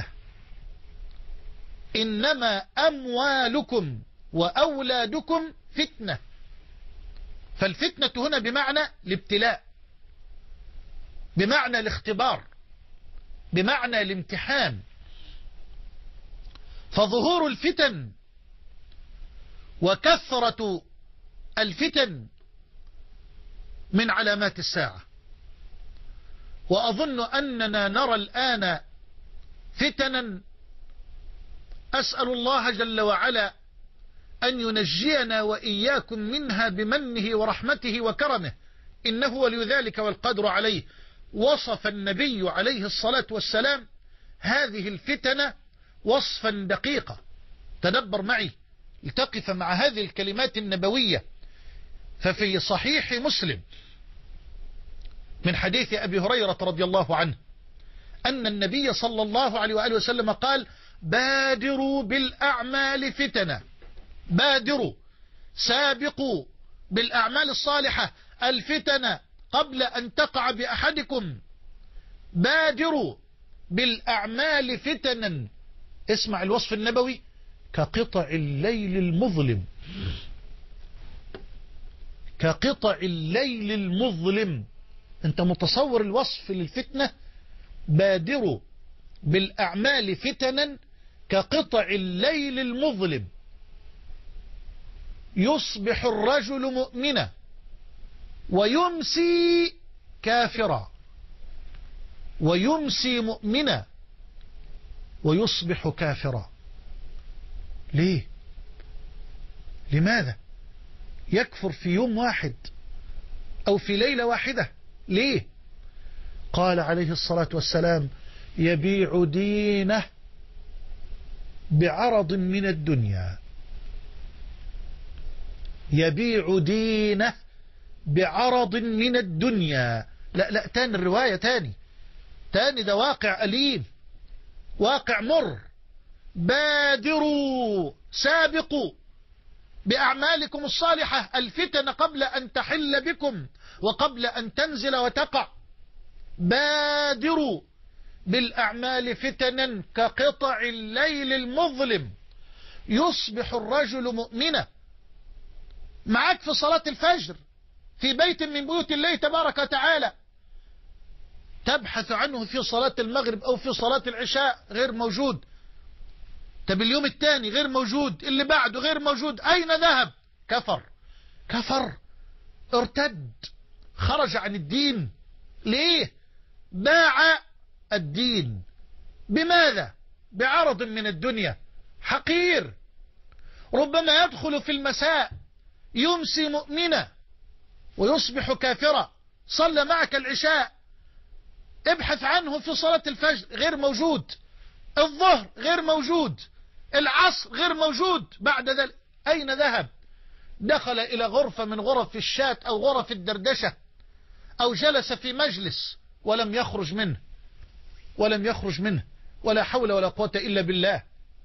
إنما أموالكم وأولادكم فتنة. فالفتنة هنا بمعنى الابتلاء، بمعنى الاختبار، بمعنى الامتحان. فظهور الفتن وكثرة الفتن من علامات الساعة. وأظن أننا نرى الآن فتنا أسأل الله جل وعلا أن ينجينا وإياكم منها بمنه ورحمته وكرمه، إنه ولي ذلك والقدر عليه. وصف النبي عليه الصلاة والسلام هذه الفتن وصفا دقيقا. تدبر معي لتقف مع هذه الكلمات النبوية. ففي صحيح مسلم من حديث أبي هريرة رضي الله عنه أن النبي صلى الله عليه وآله وسلم قال: بادروا بالأعمال فتنة، بادروا سابقوا بالأعمال الصالحة الفتنة قبل أن تقع بأحدكم، بادروا بالأعمال فتنا. اسمع الوصف النبوي: كقطع الليل المظلم، كقطع الليل المظلم. انت متصور الوصف للفتنة؟ بادروا بالأعمال فتنا كقطع الليل المظلم، يصبح الرجل مؤمنا ويمسي كافرا، ويمسي مؤمنا ويصبح كافرا. ليه؟ لماذا يكفر في يوم واحد أو في ليلة واحدة؟ ليه؟ قال عليه الصلاة والسلام: يبيع دينه بعرض من الدنيا، يبيع دينه بعرض من الدنيا. لا لا تاني الرواية، تاني تاني ده واقع أليم، واقع مر. بادروا سابقوا بأعمالكم الصالحة الفتن قبل أن تحل بكم وقبل أن تنزل وتقع. بادروا بالأعمال فتنا كقطع الليل المظلم، يصبح الرجل مؤمنا. معك في صلاة الفجر في بيت من بيوت الله تبارك وتعالى، تبحث عنه في صلاة المغرب أو في صلاة العشاء، غير موجود. طب اليوم الثاني غير موجود، اللي بعده غير موجود، أين ذهب؟ كفر، كفر، ارتد، خرج عن الدين. ليه؟ باع الدين. بماذا؟ بعرض من الدنيا حقير. ربما يدخل في المساء يمسي مؤمنا ويصبح كافرا. صلى معك العشاء، ابحث عنه في صلاة الفجر، غير موجود. الظهر غير موجود، العصر غير موجود. بعد ذلك أين ذهب؟ دخل إلى غرفة من غرف الشات أو غرف الدردشة، أو جلس في مجلس ولم يخرج منه، ولم يخرج منه، ولا حول ولا قوة إلا بالله.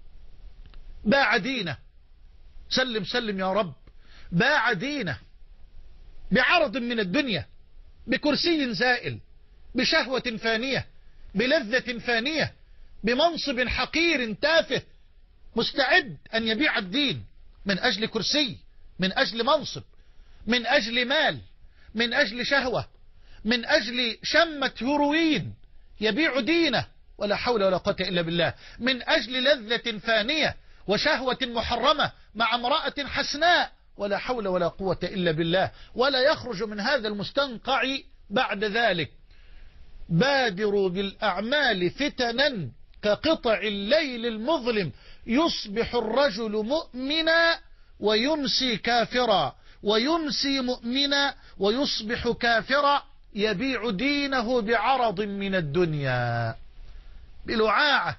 باع دينه، سلم سلم يا رب. باع دينه بعرض من الدنيا، بكرسي زائل، بشهوة فانية، بلذة فانية، بمنصب حقير تافه، مستعد أن يبيع الدين من أجل كرسي، من أجل منصب، من أجل مال، من أجل شهوة، من أجل شمة هروين. يبيع دينه ولا حول ولا قوة إلا بالله، من أجل لذة فانية وشهوة محرمة مع امرأة حسناء، ولا حول ولا قوة إلا بالله، ولا يخرج من هذا المستنقع بعد ذلك. بادروا بالأعمال فتنا كقطع الليل المظلم، يصبح الرجل مؤمنا ويمسي كافرا، ويمسي مؤمنا ويصبح كافرا. يبيع دينه بعرض من الدنيا، بلعاعة،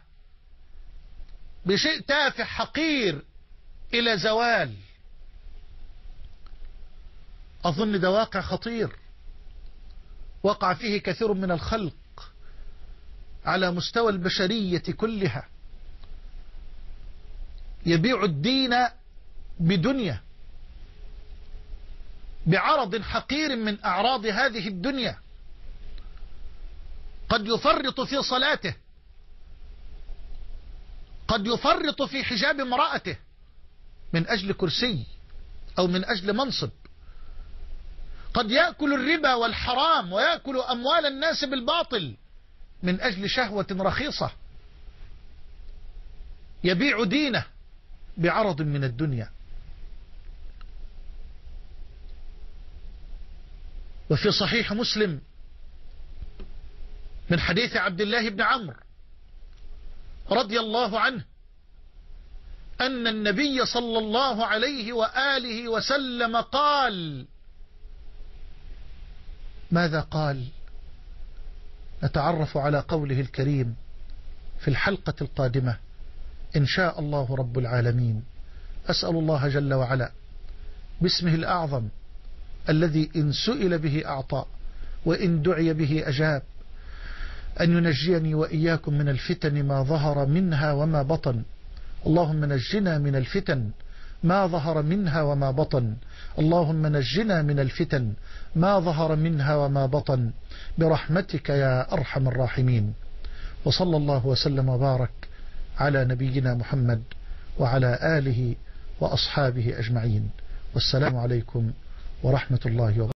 بشيء تافه حقير إلى زوال. أظن ده واقع خطير وقع فيه كثير من الخلق على مستوى البشرية كلها. يبيع الدين بدنيا، بعرض حقير من أعراض هذه الدنيا. قد يفرط في صلاته، قد يفرط في حجاب امرأته من أجل كرسي أو من أجل منصب. قد يأكل الربا والحرام ويأكل أموال الناس بالباطل من أجل شهوة رخيصة. يبيع دينه بعرض من الدنيا. وفي صحيح مسلم من حديث عبد الله بن عمرو رضي الله عنه أن النبي صلى الله عليه وآله وسلم قال. ماذا قال؟ نتعرف على قوله الكريم في الحلقة القادمة إن شاء الله رب العالمين. أسأل الله جل وعلا باسمه الأعظم الذي إن سئل به أعطى وإن دعي به أجاب أن ينجيني وإياكم من الفتن ما ظهر منها وما بطن. اللهم نجنا من الفتن ما ظهر منها وما بطن. اللهم نجنا من الفتن ما ظهر منها وما بطن برحمتك يا أرحم الراحمين. وصلى الله وسلم وبارك على نبينا محمد وعلى آله وأصحابه أجمعين. والسلام عليكم ورحمة الله وبركاته.